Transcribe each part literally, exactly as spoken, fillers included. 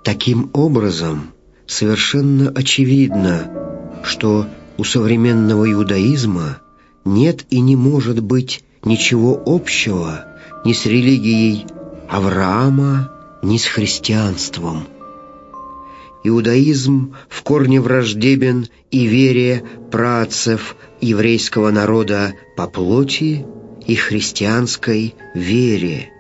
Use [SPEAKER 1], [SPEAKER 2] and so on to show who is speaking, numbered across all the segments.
[SPEAKER 1] Таким образом, совершенно очевидно, что у современного иудаизма нет и не может быть ничего общего ни с религией Авраама, ни с христианством. Иудаизм в корне враждебен и вере праотцев еврейского народа по плоти, и христианской вере.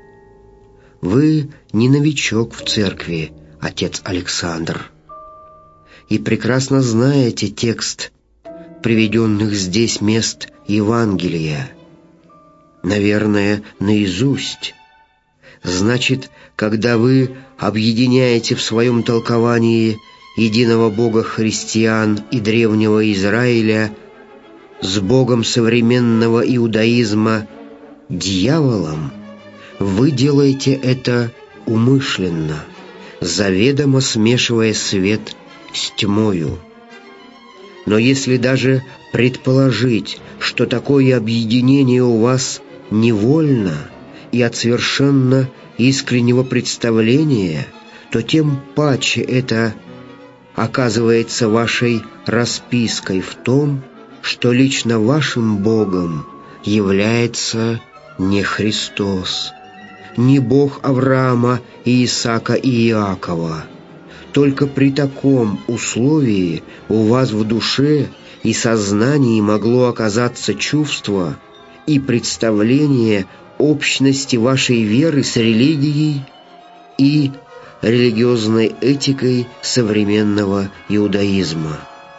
[SPEAKER 1] Вы не новичок в церкви, отец Александр, и прекрасно знаете текст приведенных здесь мест Евангелия, наверное, наизусть. Значит, когда вы объединяете в своем толковании единого Бога христиан и древнего Израиля с Богом современного иудаизма, дьяволом, вы делаете это умышленно, заведомо смешивая свет с тьмою. Но если даже предположить, что такое объединение у вас невольно и от совершенно искреннего представления, то тем паче это оказывается вашей распиской в том, что лично вашим Богом является не Христос, не Бог Авраама, Исаака и Иакова. Только при таком условии у вас в душе и сознании могло оказаться чувство и представление общности вашей веры с религией и религиозной этикой современного иудаизма.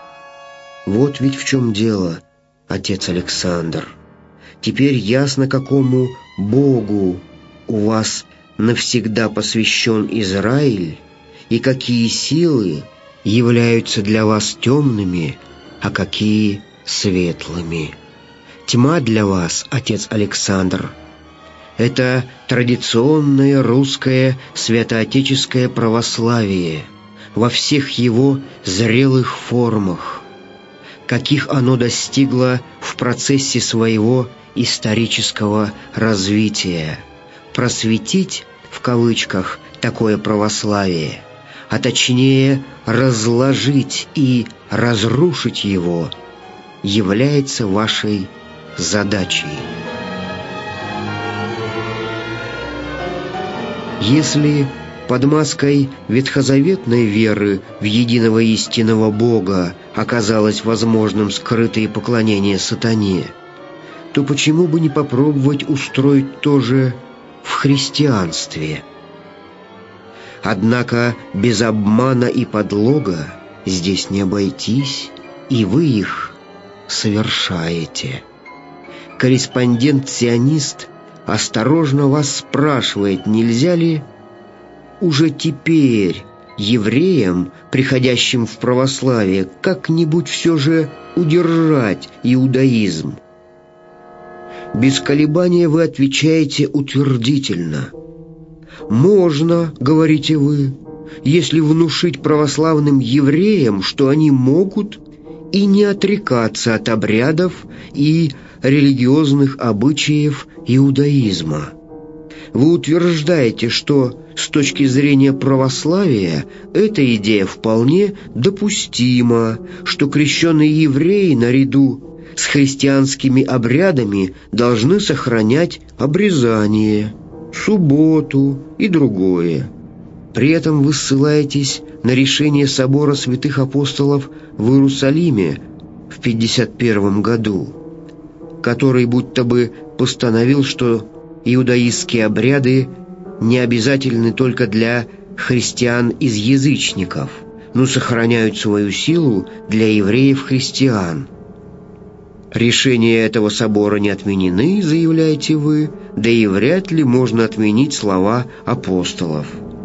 [SPEAKER 1] Вот ведь в чем дело, отец Александр. Теперь ясно, какому Богу у вас навсегда посвящен Израиль, и какие силы являются для вас темными, а какие светлыми. Тьма для вас, отец Александр, это традиционное русское святоотеческое православие во всех его зрелых формах, каких оно достигло в процессе своего исторического развития. Просветить, в кавычках, такое православие, а точнее разложить и разрушить его, является вашей задачей. Если под маской ветхозаветной веры в единого истинного Бога оказалось возможным скрытое поклонение сатане, то почему бы не попробовать устроить то же в христианстве? Однако без обмана и подлога здесь не обойтись, и вы их совершаете. Корреспондент-сионист осторожно вас спрашивает, нельзя ли уже теперь евреям, приходящим в православие, как-нибудь все же удержать иудаизм. Без колебания вы отвечаете утвердительно. «Можно, — говорите вы, — если внушить православным евреям, что они могут и не отрекаться от обрядов и религиозных обычаев иудаизма. Вы утверждаете, что с точки зрения православия эта идея вполне допустима, что крещенные евреи наряду с христианскими обрядами должны сохранять обрезание, субботу и другое. При этом вы ссылаетесь на решение собора святых апостолов в Иерусалиме в пятьдесят первом году, который будто бы постановил, что иудаистские обряды не обязательны только для христиан из язычников, но сохраняют свою силу для евреев-христиан. Решения этого собора не отменены, заявляете вы, да и вряд ли можно отменить слова апостолов.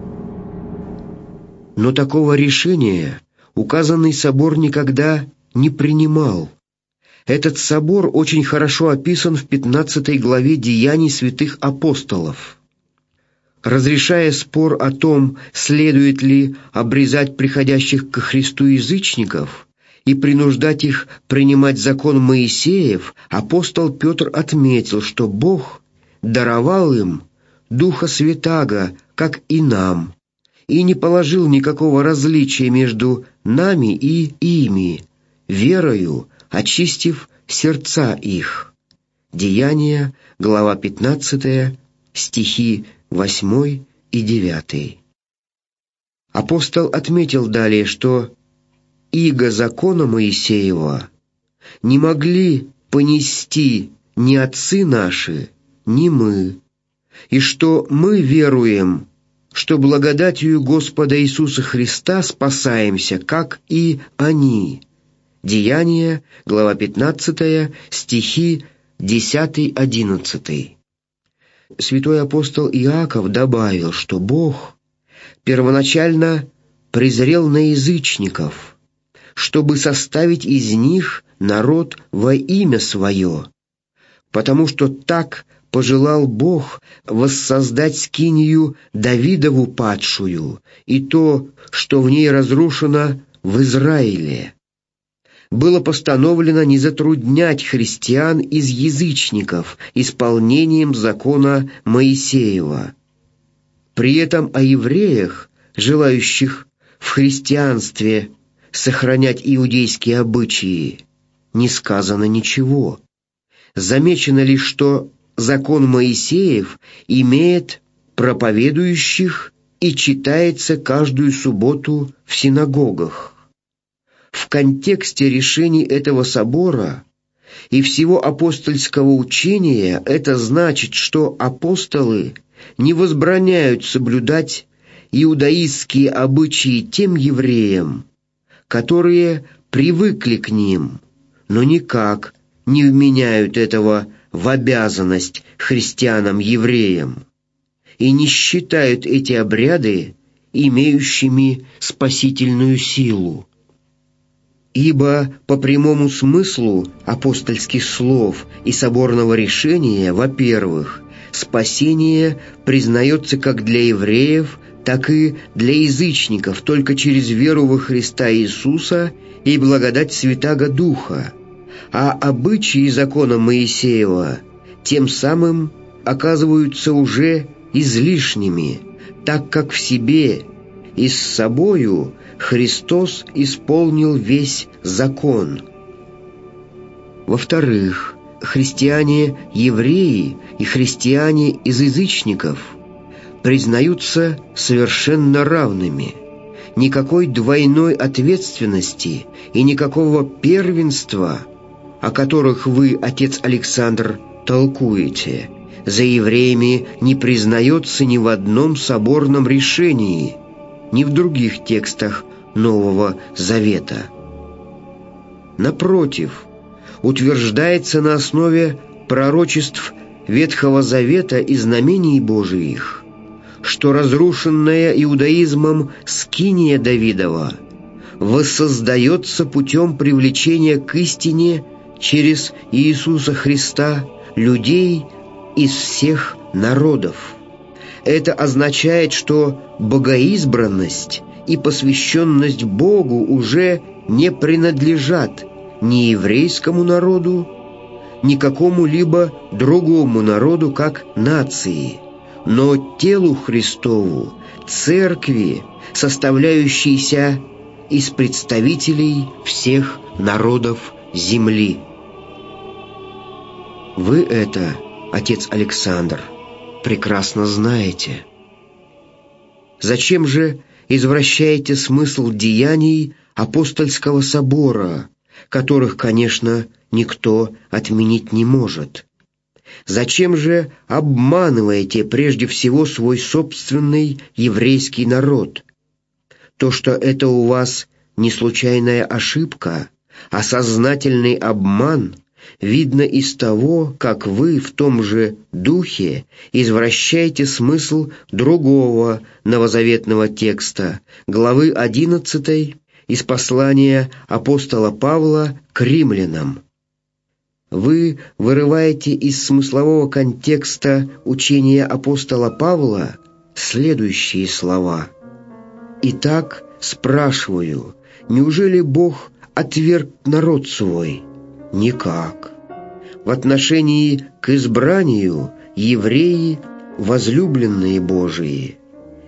[SPEAKER 1] Но такого решения указанный собор никогда не принимал. Этот собор очень хорошо описан в пятнадцатой главе «Деяний святых апостолов». Разрешая спор о том, следует ли обрезать приходящих ко Христу язычников и принуждать их принимать закон Моисеев, апостол Петр отметил, что Бог даровал им Духа Святаго, как и нам, и не положил никакого различия между нами и ими, верою очистив сердца их». Деяния, глава пятнадцатая, стихи восьмой и девятый. Апостол отметил далее, что иго закона Моисеева не могли понести ни отцы наши, ни мы, и что мы веруем, что благодатью Господа Иисуса Христа спасаемся, как и они. Деяния, глава пятнадцатая, стихи десятый-одиннадцатый. Святой апостол Иаков добавил, что Бог первоначально презрел на язычников, чтобы составить из них народ во имя Свое, потому что так пожелал Бог воссоздать скинию Давидову падшую и то, что в ней разрушено в Израиле. Было постановлено не затруднять христиан из язычников исполнением закона Моисеева. При этом о евреях, желающих в христианстве сохранять иудейские обычаи, не сказано ничего. Замечено лишь, что закон Моисеев имеет проповедующих и читается каждую субботу в синагогах. В контексте решений этого собора и всего апостольского учения это значит, что апостолы не возбраняют соблюдать иудаистские обычаи тем евреям, которые привыкли к ним, но никак не вменяют этого в обязанность христианам-евреям и не считают эти обряды имеющими спасительную силу. Ибо по прямому смыслу апостольских слов и соборного решения, во-первых, спасение признается как для евреев, так и для язычников только через веру во Христа Иисуса и благодать Святаго Духа, а обычаи закона Моисеева тем самым оказываются уже излишними, так как в себе и с собою Христос исполнил весь закон. Во-вторых, христиане-евреи и христиане из язычников признаются совершенно равными. Никакой двойной ответственности и никакого первенства, о которых вы, отец Александр, толкуете, за евреями не признается ни в одном соборном решении, ни в других текстах Нового Завета. Напротив, утверждается на основе пророчеств Ветхого Завета и знамений Божиих, что разрушенная иудаизмом скиния Давидова воссоздается путем привлечения к истине через Иисуса Христа людей из всех народов. Это означает, что богоизбранность и посвященность Богу уже не принадлежат ни еврейскому народу, ни какому-либо другому народу, как нации, но телу Христову, церкви, составляющейся из представителей всех народов земли. Вы это, отец Александр, прекрасно знаете. Зачем же извращаете смысл деяний апостольского собора, которых, конечно, никто отменить не может? Зачем же обманываете прежде всего свой собственный еврейский народ? То, что это у вас не случайная ошибка, а сознательный обман, видно из того, как вы в том же духе извращаете смысл другого новозаветного текста, главы одиннадцатой из послания апостола Павла к римлянам. Вы вырываете из смыслового контекста учения апостола Павла следующие слова. «Итак, спрашиваю, неужели Бог отверг народ свой? Никак. В отношении к избранию евреи возлюбленные Божии,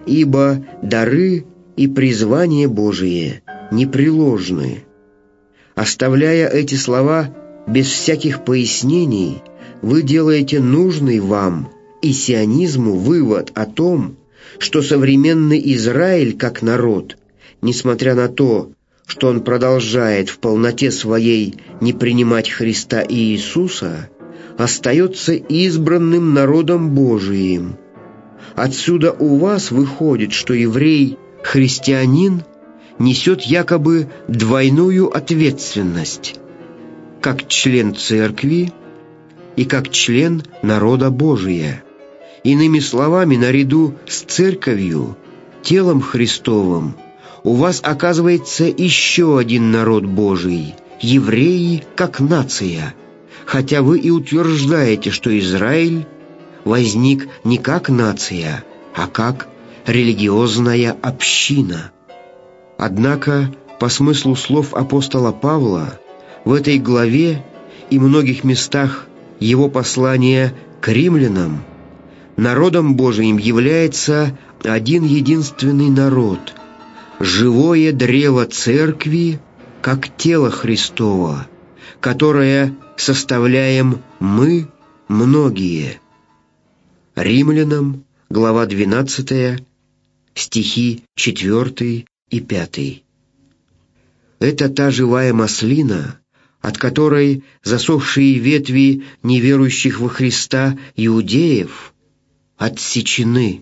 [SPEAKER 1] ибо дары и призвание Божие непреложны». Оставляя эти слова без всяких пояснений, вы делаете нужный вам и сионизму вывод о том, что современный Израиль как народ, несмотря на то, что он продолжает в полноте своей не принимать Христа и Иисуса, остается избранным народом Божиим. Отсюда у вас выходит, что еврей-христианин несет якобы двойную ответственность, как член церкви и как член народа Божия. Иными словами, наряду с церковью, телом Христовым, у вас оказывается еще один народ Божий – евреи как нация, хотя вы и утверждаете, что Израиль возник не как нация, а как религиозная община. Однако, по смыслу слов апостола Павла, в этой главе и многих местах его послания к римлянам народом Божиим является один единственный народ – живое древо церкви, как тело Христово, которое составляем мы, многие. Римлянам, глава двенадцатая, стихи четвёртый и пятый. Это та живая маслина, от которой засохшие ветви неверующих во Христа иудеев отсечены.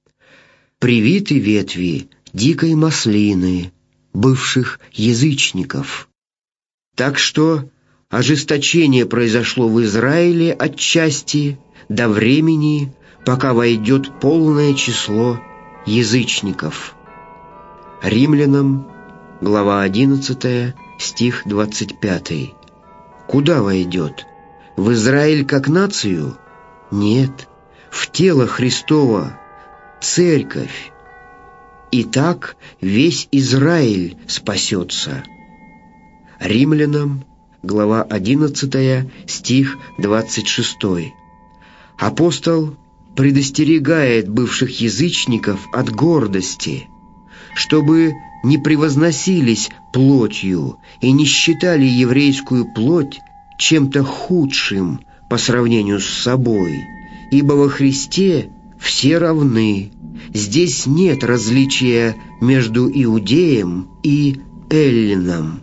[SPEAKER 1] Привиты ветви дикой маслины, бывших язычников. Так что ожесточение произошло в Израиле отчасти до времени, пока войдет полное число язычников. Римлянам, глава одиннадцатая, стих двадцать пятый. Куда войдет? В Израиль как нацию? Нет, в тело Христово, церковь. И так весь Израиль спасется. Римлянам, глава одиннадцатая, стих двадцать шестой. Апостол предостерегает бывших язычников от гордости, чтобы не превозносились плотью и не считали еврейскую плоть чем-то худшим по сравнению с собой, ибо во Христе все равны. Здесь нет различия между иудеем и эллином.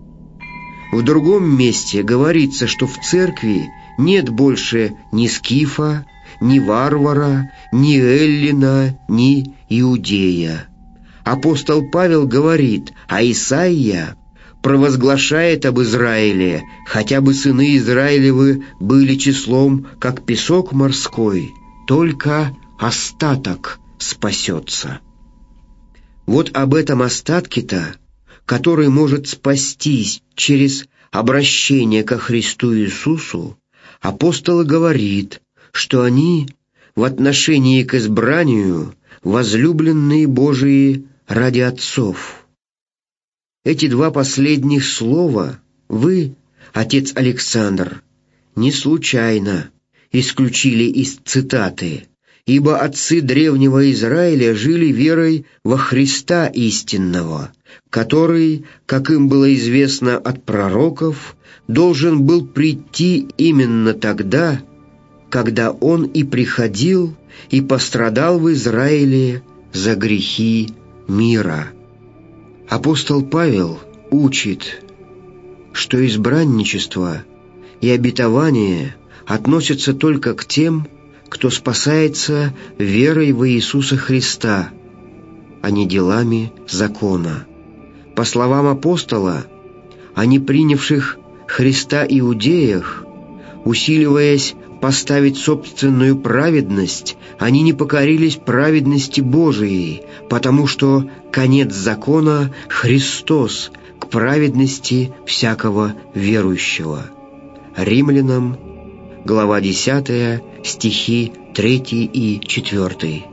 [SPEAKER 1] В другом месте говорится, что в церкви нет больше ни скифа, ни варвара, ни эллина, ни иудея. Апостол Павел говорит, а Исаия провозглашает об Израиле, хотя бы сыны Израилевы были числом, как песок морской, только остаток спасется. Вот об этом остатке-то, который может спастись через обращение ко Христу Иисусу, апостол говорит, что они в отношении к избранию возлюбленные Божии ради отцов. Эти два последних слова вы, отец Александр, не случайно исключили из цитаты, ибо отцы древнего Израиля жили верой во Христа истинного, который, как им было известно от пророков, должен был прийти именно тогда, когда Он и приходил и пострадал в Израиле за грехи мира. Апостол Павел учит, что избранничество и обетование относятся только к тем, кто спасается верой во Иисуса Христа, а не делами закона. По словам апостола, о не принявших Христа иудеях, усиливаясь поставить собственную праведность, они не покорились праведности Божией, потому что конец закона — Христос к праведности всякого верующего. Римлянам, глава десятая, стихи третий и четвёртый.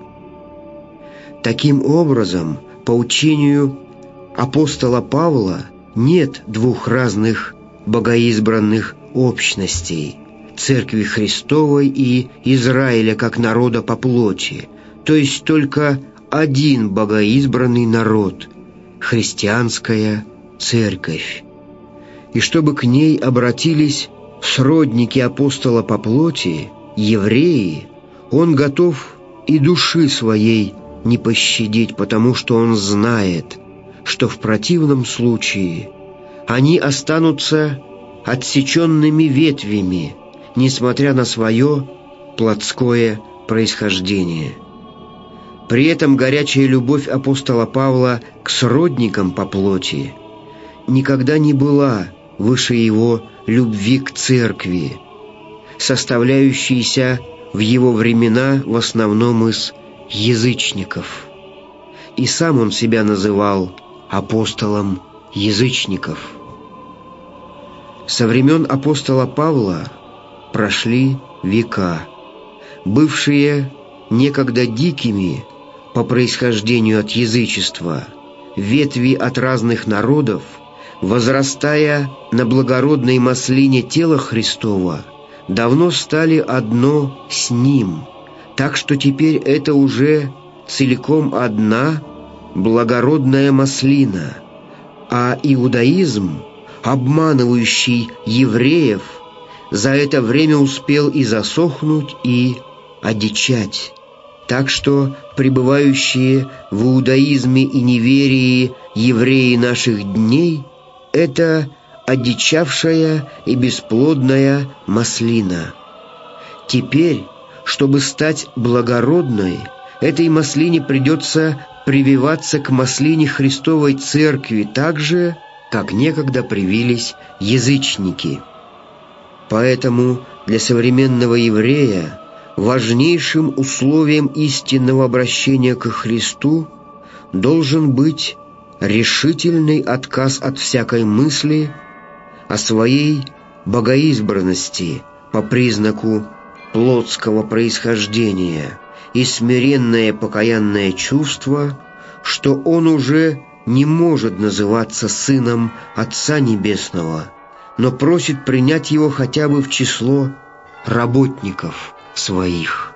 [SPEAKER 1] Таким образом, по учению апостола Павла нет двух разных богоизбранных общностей — Церкви Христовой и Израиля как народа по плоти, то есть только один богоизбранный народ – христианская церковь, и чтобы к ней обратились сродники апостола по плоти, евреи, он готов и души своей не пощадить, потому что он знает, что в противном случае они останутся отсеченными ветвями, несмотря на свое плотское происхождение. При этом горячая любовь апостола Павла к сродникам по плоти никогда не была выше его любви к церкви, составляющейся в его времена в основном из язычников. И сам он себя называл апостолом язычников. Со времен апостола Павла прошли века. Бывшие некогда дикими по происхождению от язычества ветви от разных народов, возрастая на благородной маслине тела Христова, давно стали одно с Ним, так что теперь это уже целиком одна благородная маслина, а иудаизм, обманывающий евреев, за это время успел и засохнуть, и одичать. Так что пребывающие в иудаизме и неверии евреи наших дней – это одичавшая и бесплодная маслина. Теперь, чтобы стать благородной, этой маслине придется прививаться к маслине Христовой Церкви так же, как некогда привились язычники. Поэтому для современного еврея важнейшим условием истинного обращения ко Христу должен быть решительный отказ от всякой мысли о своей богоизбранности по признаку плотского происхождения и смиренное покаянное чувство, что он уже не может называться сыном Отца Небесного, но просит принять его хотя бы в число работников своих.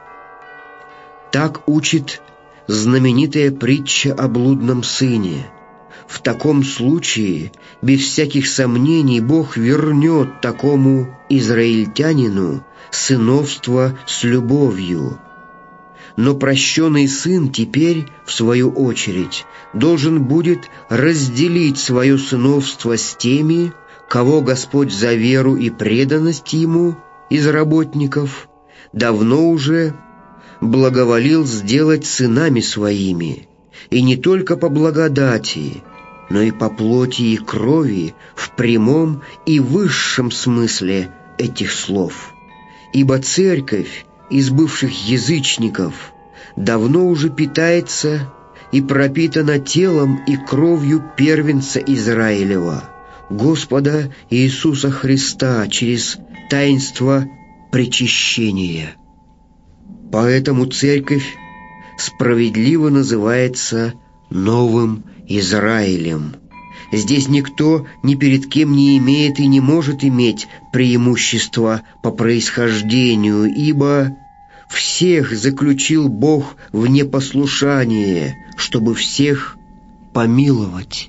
[SPEAKER 1] Так учит знаменитая притча о блудном сыне. В таком случае, без всяких сомнений, Бог вернет такому израильтянину сыновство с любовью. Но прощенный сын теперь, в свою очередь, должен будет разделить свое сыновство с теми, кого Господь за веру и преданность Ему из работников давно уже благоволил сделать сынами своими, и не только по благодати, но и по плоти и крови в прямом и высшем смысле этих слов. Ибо церковь из бывших язычников давно уже питается и пропитана телом и кровью первенца Израилева, Господа Иисуса Христа, через таинство причащения. Поэтому церковь справедливо называется Новым Израилем. Здесь никто ни перед кем не имеет и не может иметь преимущества по происхождению, ибо всех заключил Бог в непослушание, чтобы всех помиловать.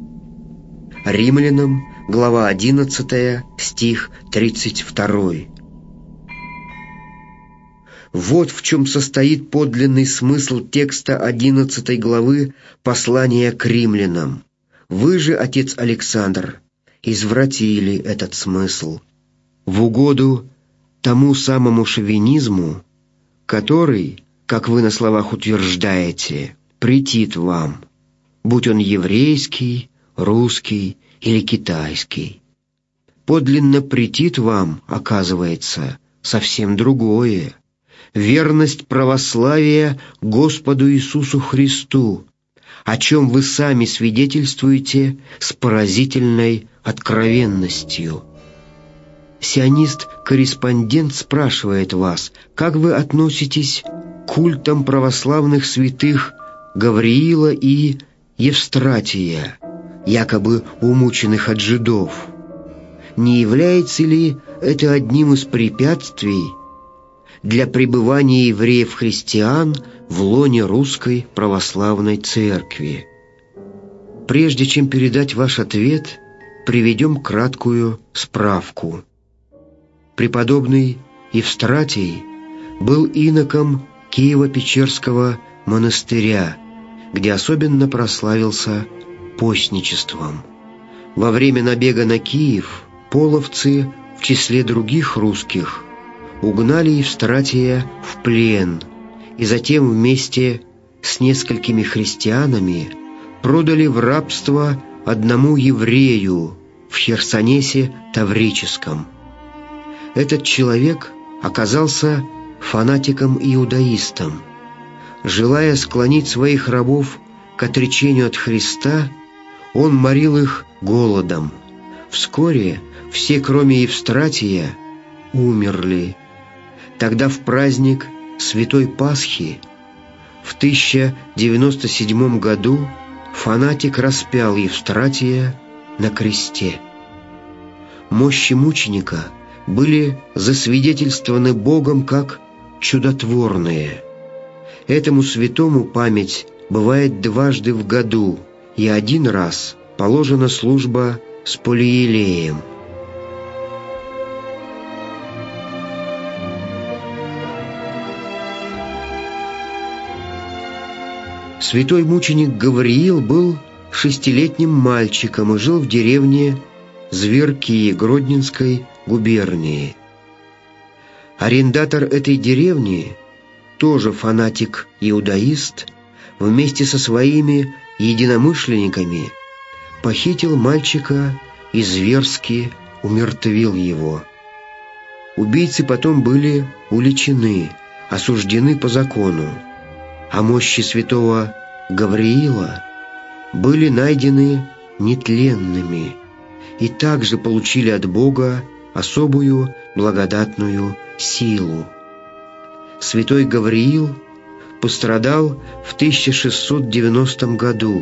[SPEAKER 1] Римлянам, глава одиннадцатая, стих тридцать второй. Вот в чем состоит подлинный смысл текста одиннадцатой главы послания к римлянам. Вы же, отец Александр, извратили этот смысл в угоду тому самому шовинизму, который, как вы на словах утверждаете, претит вам, будь он еврейский, русский или китайский. Подлинно претит вам, оказывается, совсем другое. Верность православия Господу Иисусу Христу, о чем вы сами свидетельствуете с поразительной откровенностью. Сионист-корреспондент спрашивает вас, как вы относитесь к культам православных святых Гавриила и Евстратия, якобы умученных от жидов. Не является ли это одним из препятствий для пребывания евреев-христиан в лоне Русской Православной Церкви. Прежде чем передать ваш ответ, приведем краткую справку. Преподобный Евстратий был иноком Киево-Печерского монастыря, где особенно прославился постничеством. Во время набега на Киев половцы, в числе других русских, угнали Евстратия в плен и затем вместе с несколькими христианами продали в рабство одному еврею в Херсонесе Таврическом. Этот человек оказался фанатиком-иудаистом. Желая склонить своих рабов к отречению от Христа, он морил их голодом. Вскоре все, кроме Евстратия, умерли. Тогда в праздник Святой Пасхи в тысяча девяносто седьмом году фанатик распял Евстратия на кресте. Мощи мученика были засвидетельствованы Богом как чудотворные. Этому святому память бывает дважды в году, и один раз положена служба с Полиелеем. Святой мученик Гавриил был шестилетним мальчиком и жил в деревне Зверки Гродненской губернии. Арендатор этой деревни, тоже фанатик-иудаист, вместе со своими единомышленниками похитил мальчика и зверски умертвил его. Убийцы потом были уличены, осуждены по закону, а мощи святого Гавриила были найдены нетленными и также получили от Бога особую благодатную силу. Святой Гавриил пострадал в тысяча шестьсот девяностом году.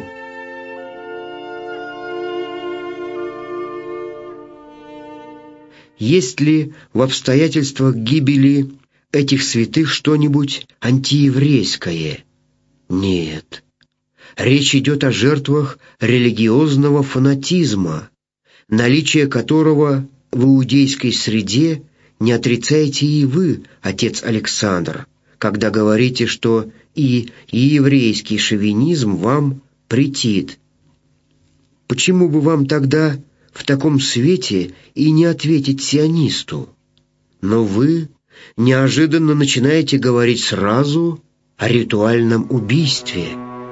[SPEAKER 1] Есть ли в обстоятельствах гибели этих святых что-нибудь антиеврейское? Нет. Речь идет о жертвах религиозного фанатизма, наличие которого в иудейской среде не отрицаете и вы, отец Александр, когда говорите, что и, и еврейский шовинизм вам претит. Почему бы вам тогда в таком свете и не ответить сионисту? Но вы неожиданно начинаете говорить сразу о ритуальном убийстве.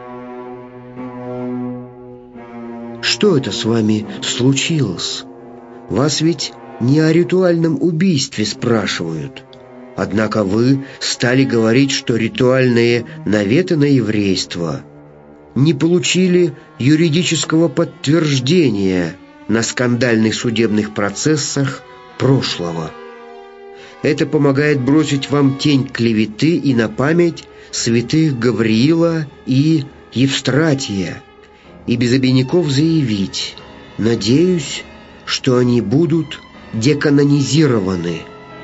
[SPEAKER 1] Что это с вами случилось? Вас ведь не о ритуальном убийстве спрашивают. Однако вы стали говорить, что ритуальные наветы на еврейство не получили юридического подтверждения на скандальных судебных процессах прошлого. Это помогает бросить вам тень клеветы и на память святых Гавриила и Евстратия, и без обиняков заявить: надеюсь, что они будут деканонизированы,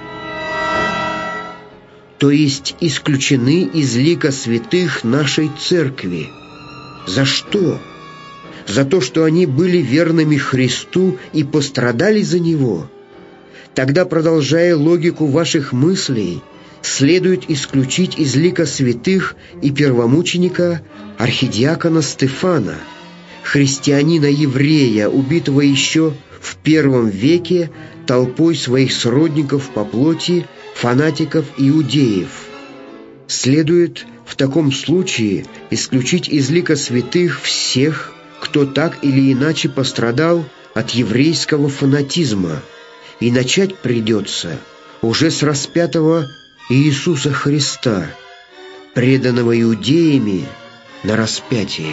[SPEAKER 1] то есть исключены из лика святых нашей церкви. За что? За то, что они были верными Христу и пострадали за Него? Тогда, продолжая логику ваших мыслей, следует исключить из лика святых и первомученика архидиакона Стефана, христианина-еврея, убитого еще в первом веке толпой своих сродников по плоти, фанатиков-иудеев. Следует в таком случае исключить из лика святых всех, кто так или иначе пострадал от еврейского фанатизма, и начать придется уже с распятого Иисуса Христа, преданного иудеями на распятии.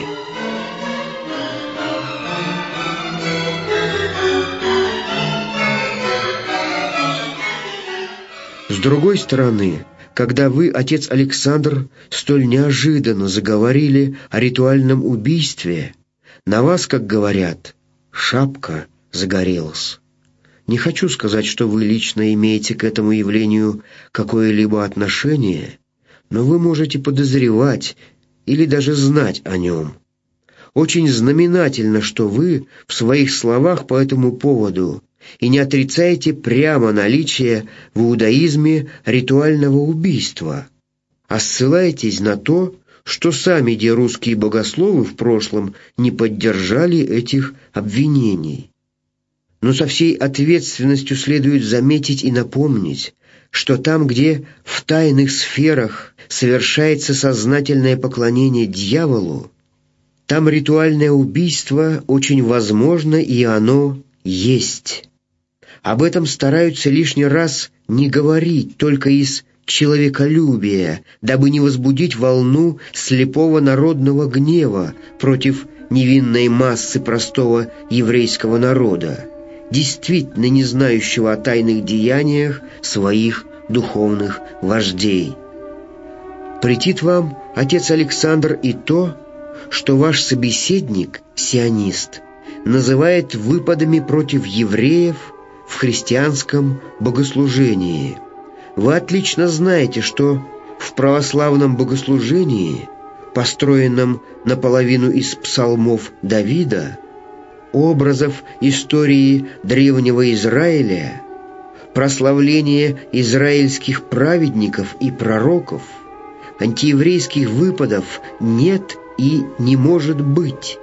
[SPEAKER 1] С другой стороны, когда вы, отец Александр, столь неожиданно заговорили о ритуальном убийстве, на вас, как говорят, шапка загорелась. Не хочу сказать, что вы лично имеете к этому явлению какое-либо отношение, но вы можете подозревать или даже знать о нем. Очень знаменательно, что вы в своих словах по этому поводу и не отрицаете прямо наличие в иудаизме ритуального убийства, а ссылаетесь на то, что сами де русские богословы в прошлом не поддержали этих обвинений. Но со всей ответственностью следует заметить и напомнить, что там, где в тайных сферах совершается сознательное поклонение дьяволу, там ритуальное убийство очень возможно, и оно есть. Об этом стараются лишний раз не говорить только из человеколюбия, дабы не возбудить волну слепого народного гнева против невинной массы простого еврейского народа, действительно не знающего о тайных деяниях своих духовных вождей. Претит вам, отец Александр, и то, что ваш собеседник, сионист, называет выпадами против евреев в христианском богослужении. Вы отлично знаете, что в православном богослужении, построенном наполовину из псалмов Давида, образов истории древнего Израиля, прославления израильских праведников и пророков, антиеврейских выпадов нет и не может быть.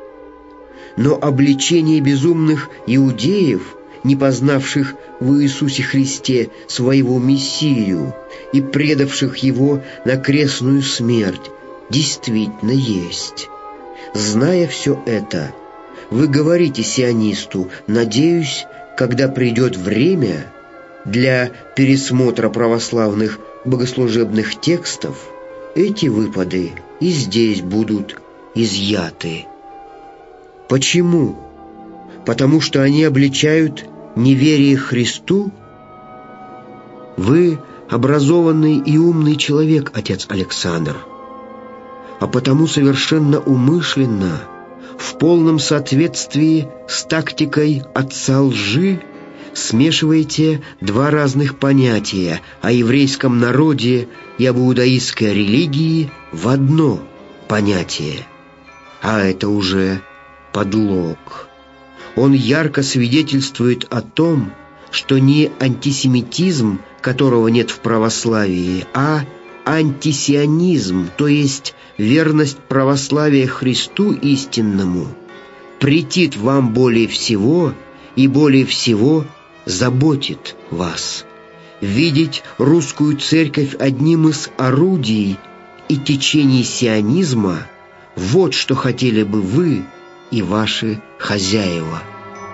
[SPEAKER 1] Но обличение безумных иудеев, не познавших в Иисусе Христе своего Мессию и предавших Его на крестную смерть, действительно есть. Зная все это, вы говорите сионисту: «Надеюсь, когда придет время для пересмотра православных богослужебных текстов, эти выпады и здесь будут изъяты». Почему? Потому что они обличают неверие Христу? Вы образованный и умный человек, отец Александр, а потому совершенно умышленно, в полном соответствии с тактикой отца лжи, смешиваете два разных понятия о еврейском народе и об иудаистской религии в одно понятие. А это уже подлог. Он ярко свидетельствует о том, что не антисемитизм, которого нет в православии, а антисионизм, то есть верность православия Христу истинному, претит вам более всего и более всего заботит вас. Видеть русскую церковь одним из орудий и течений сионизма – вот что хотели бы вы и ваши хозяева.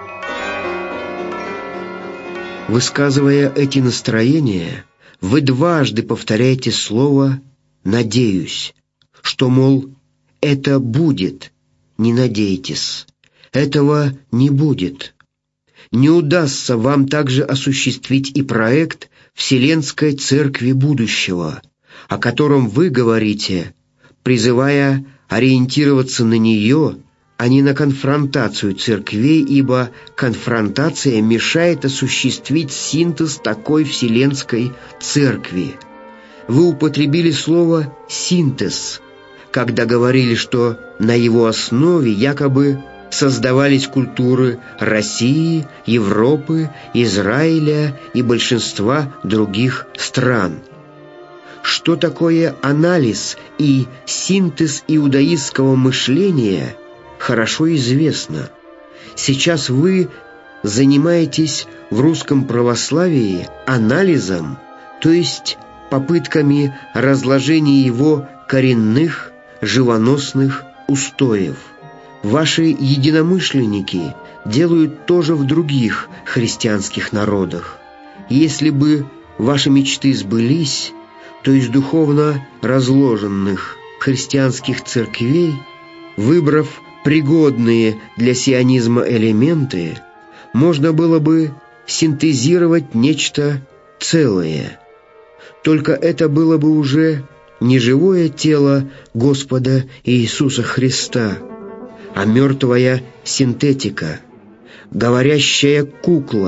[SPEAKER 1] Высказывая эти настроения, вы дважды повторяете слово «надеюсь», что, мол, это будет, не надейтесь, этого не будет. Не удастся вам также осуществить и проект Вселенской Церкви будущего, о котором вы говорите, призывая ориентироваться на нее, а не на конфронтацию церквей, ибо конфронтация мешает осуществить синтез такой Вселенской Церкви. Вы употребили слово «синтез», когда говорили, что на его основе якобы создавались культуры России, Европы, Израиля и большинства других стран. Что такое анализ и синтез иудаистского мышления, хорошо известно. Сейчас вы занимаетесь в русском православии анализом, то есть попытками разложения его коренных живоносных устоев. Ваши единомышленники делают то же в других христианских народах. Если бы ваши мечты сбылись, то из духовно разложенных христианских церквей, выбрав пригодные для сионизма элементы, можно было бы синтезировать нечто целое. Только это было бы уже не живое тело Господа Иисуса Христа, а мертвая синтетика, говорящая кукла,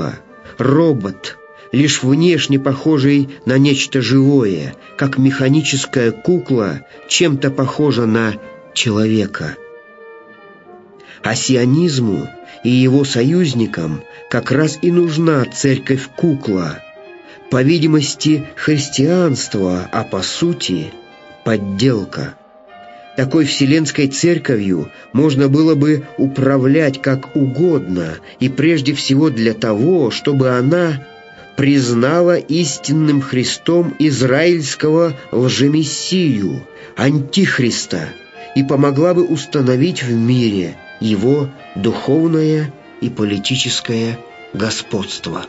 [SPEAKER 1] робот, лишь внешне похожий на нечто живое, как механическая кукла чем-то похожа на человека. А сионизму и его союзникам как раз и нужна церковь-кукла, по видимости, христианство, а по сути подделка. Такой вселенской церковью можно было бы управлять как угодно, и прежде всего для того, чтобы она признала истинным Христом израильского лжемессию, антихриста, и помогла бы установить в мире его духовное и политическое господство.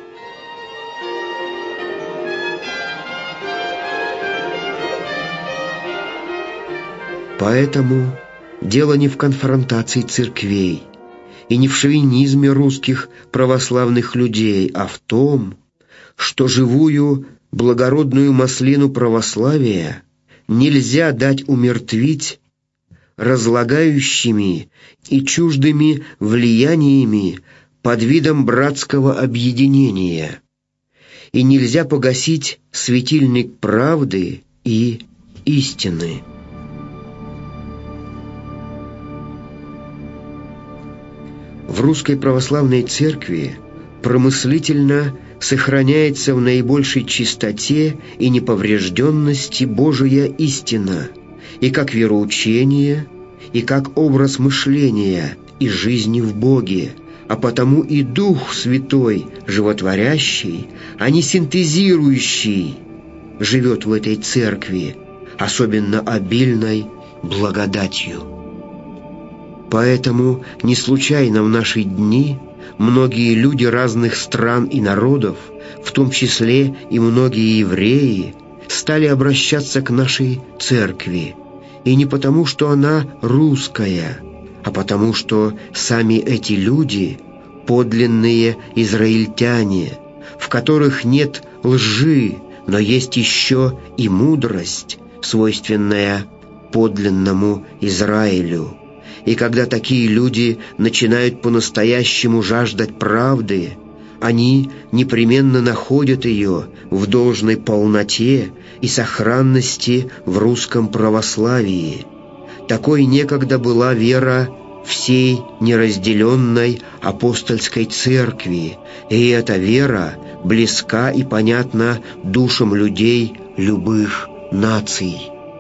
[SPEAKER 1] Поэтому дело не в конфронтации церквей и не в шовинизме русских православных людей, а в том, что живую благородную маслину православия нельзя дать умертвить разлагающими и чуждыми влияниями под видом братского объединения, и нельзя погасить светильник правды и истины. В Русской Православной Церкви промыслительно сохраняется в наибольшей чистоте и неповрежденности Божия истина, и как вероучение, и как образ мышления и жизни в Боге, а потому и Дух Святой, животворящий, а не синтезирующий, живет в этой церкви, особенно обильной благодатью. Поэтому не случайно в наши дни многие люди разных стран и народов, в том числе и многие евреи, стали обращаться к нашей церкви. И не потому, что она русская, а потому, что сами эти люди – подлинные израильтяне, в которых нет лжи, но есть еще и мудрость, свойственная подлинному Израилю. И когда такие люди начинают по-настоящему жаждать правды, они непременно находят ее в должной полноте и сохранности в русском православии. Такой некогда была вера всей неразделенной апостольской церкви, и эта вера близка и понятна душам людей любых наций.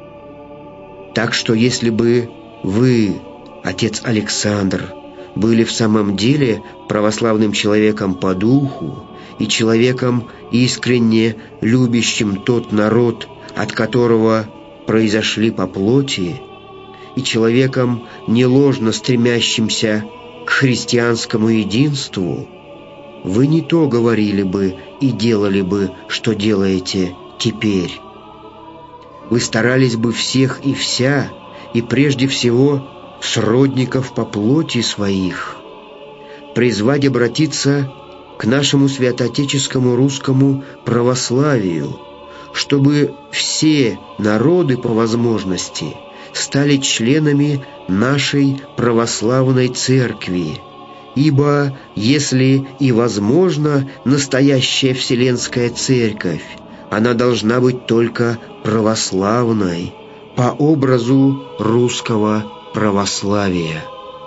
[SPEAKER 1] Так что если бы вы, отец Александр, были в самом деле православным человеком по духу и человеком, искренне любящим тот народ, от которого произошли по плоти, и человеком, не ложно стремящимся к христианскому единству, вы не то говорили бы и делали бы, что делаете теперь. Вы старались бы всех и вся, и прежде всего сродников по плоти своих, призвать обратиться к нашему святоотеческому русскому православию, чтобы все народы по возможности стали членами нашей православной церкви, ибо если и возможна настоящая Вселенская Церковь, она должна быть только православной, по образу русского православия.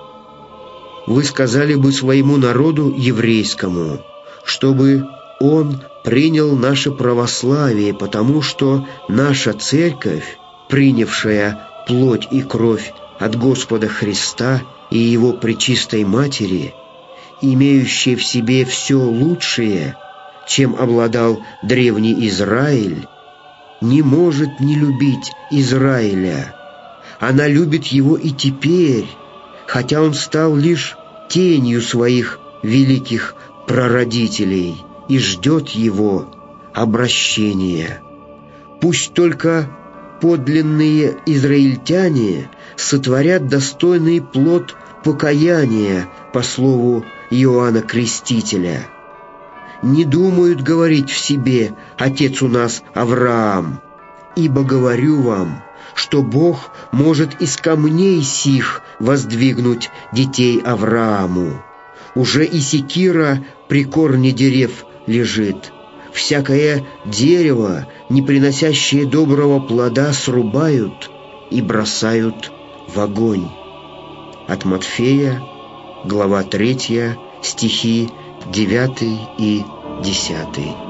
[SPEAKER 1] Вы сказали бы своему народу еврейскому, чтобы он принял наше православие, потому что наша церковь, принявшая плоть и кровь от Господа Христа и Его Пречистой Матери, имеющая в себе все лучшее, чем обладал древний Израиль, не может не любить Израиля. Она любит его и теперь, хотя он стал лишь тенью своих великих прародителей и ждет его обращения. Пусть только подлинные израильтяне сотворят достойный плод покаяния, по слову Иоанна Крестителя. Не думают говорить в себе: «Отец у нас Авраам», ибо говорю вам, что Бог может из камней сих воздвигнуть детей Аврааму. Уже и секира при корне дерев лежит. Всякое дерево, не приносящее доброго плода, срубают и бросают в огонь. От Матфея, глава третья, стихи девятый и десятый.